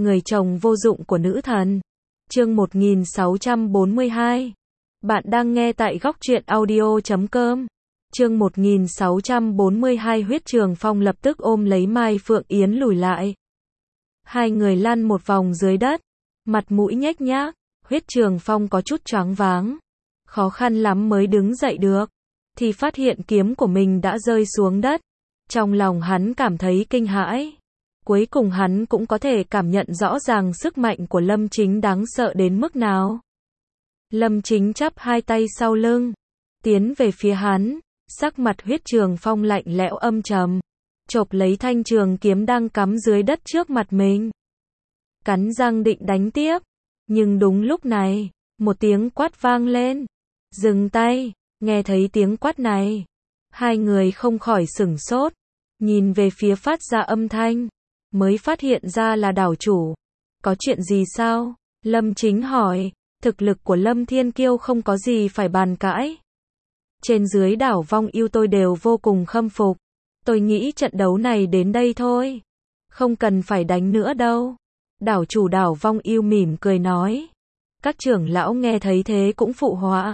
Người chồng vô dụng của nữ thần. Chương 1642. Bạn đang nghe tại góc truyện audio.com. Chương 1642. Huyết Trường Phong lập tức ôm lấy Mai Phượng Yến lùi lại. Hai người lăn một vòng dưới đất, mặt mũi nhếch nhác. Huyết Trường Phong có chút choáng váng, khó khăn lắm mới đứng dậy được, thì phát hiện kiếm của mình đã rơi xuống đất. Trong lòng hắn cảm thấy kinh hãi. Cuối cùng hắn cũng có thể cảm nhận rõ ràng sức mạnh của Lâm Chính đáng sợ đến mức nào. Lâm Chính chắp hai tay sau lưng, tiến về phía hắn, sắc mặt Huyết Trường Phong lạnh lẽo âm trầm, chộp lấy thanh trường kiếm đang cắm dưới đất trước mặt mình. Cắn răng định đánh tiếp, nhưng đúng lúc này, một tiếng quát vang lên. Dừng tay. Nghe thấy tiếng quát này, hai người không khỏi sửng sốt, nhìn về phía phát ra âm thanh, mới phát hiện ra là đảo chủ. Có chuyện gì sao? Lâm Chính hỏi. Thực lực của Lâm Thiên Kiêu không có gì phải bàn cãi. Trên dưới đảo Vong Yêu tôi đều vô cùng khâm phục. Tôi nghĩ trận đấu này đến đây thôi, không cần phải đánh nữa đâu. Đảo chủ đảo Vong Yêu mỉm cười nói. Các trưởng lão nghe thấy thế cũng phụ họa.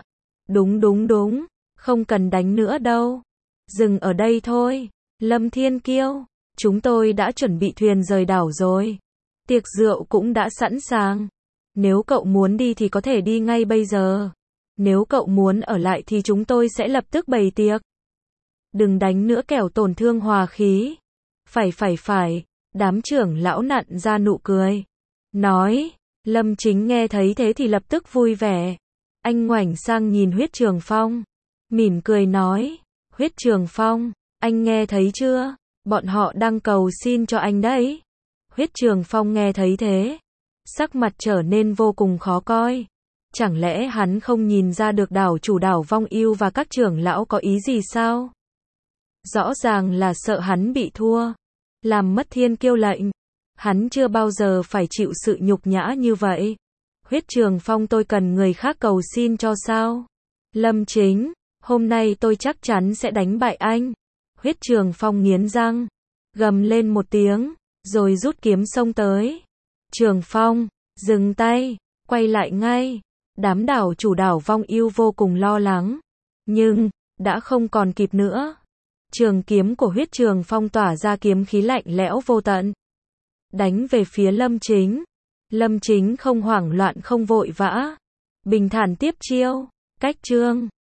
Đúng, không cần đánh nữa đâu. Dừng ở đây thôi. Lâm Thiên Kiêu, chúng tôi đã chuẩn bị thuyền rời đảo rồi. Tiệc rượu cũng đã sẵn sàng. Nếu cậu muốn đi thì có thể đi ngay bây giờ. Nếu cậu muốn ở lại thì chúng tôi sẽ lập tức bày tiệc. Đừng đánh nữa kẻo tổn thương hòa khí. Phải. Đám trưởng lão nặn ra nụ cười, nói. Lâm Chính nghe thấy thế thì lập tức vui vẻ. Anh ngoảnh sang nhìn Huyết Trường Phong, mỉm cười nói. Huyết Trường Phong, anh nghe thấy chưa? Bọn họ đang cầu xin cho anh đấy. Huyết Trường Phong nghe thấy thế, sắc mặt trở nên vô cùng khó coi. Chẳng lẽ hắn không nhìn ra được đảo chủ đảo Vong Yêu và các trưởng lão có ý gì sao? Rõ ràng là sợ hắn bị thua, làm mất Thiên Kiêu lệnh. Hắn chưa bao giờ phải chịu sự nhục nhã như vậy. Huyết Trường Phong, tôi cần người khác cầu xin cho sao? Lâm Chính, hôm nay tôi chắc chắn sẽ đánh bại anh. Huyết Trường Phong nghiến răng, gầm lên một tiếng, rồi rút kiếm xông tới. Trường Phong, dừng tay, quay lại ngay. Đám đảo chủ đảo Vong Yêu vô cùng lo lắng, nhưng đã không còn kịp nữa. Trường kiếm của Huyết Trường Phong tỏa ra kiếm khí lạnh lẽo vô tận, đánh về phía Lâm Chính. Lâm Chính không hoảng loạn không vội vã, bình thản tiếp chiêu. Cách chương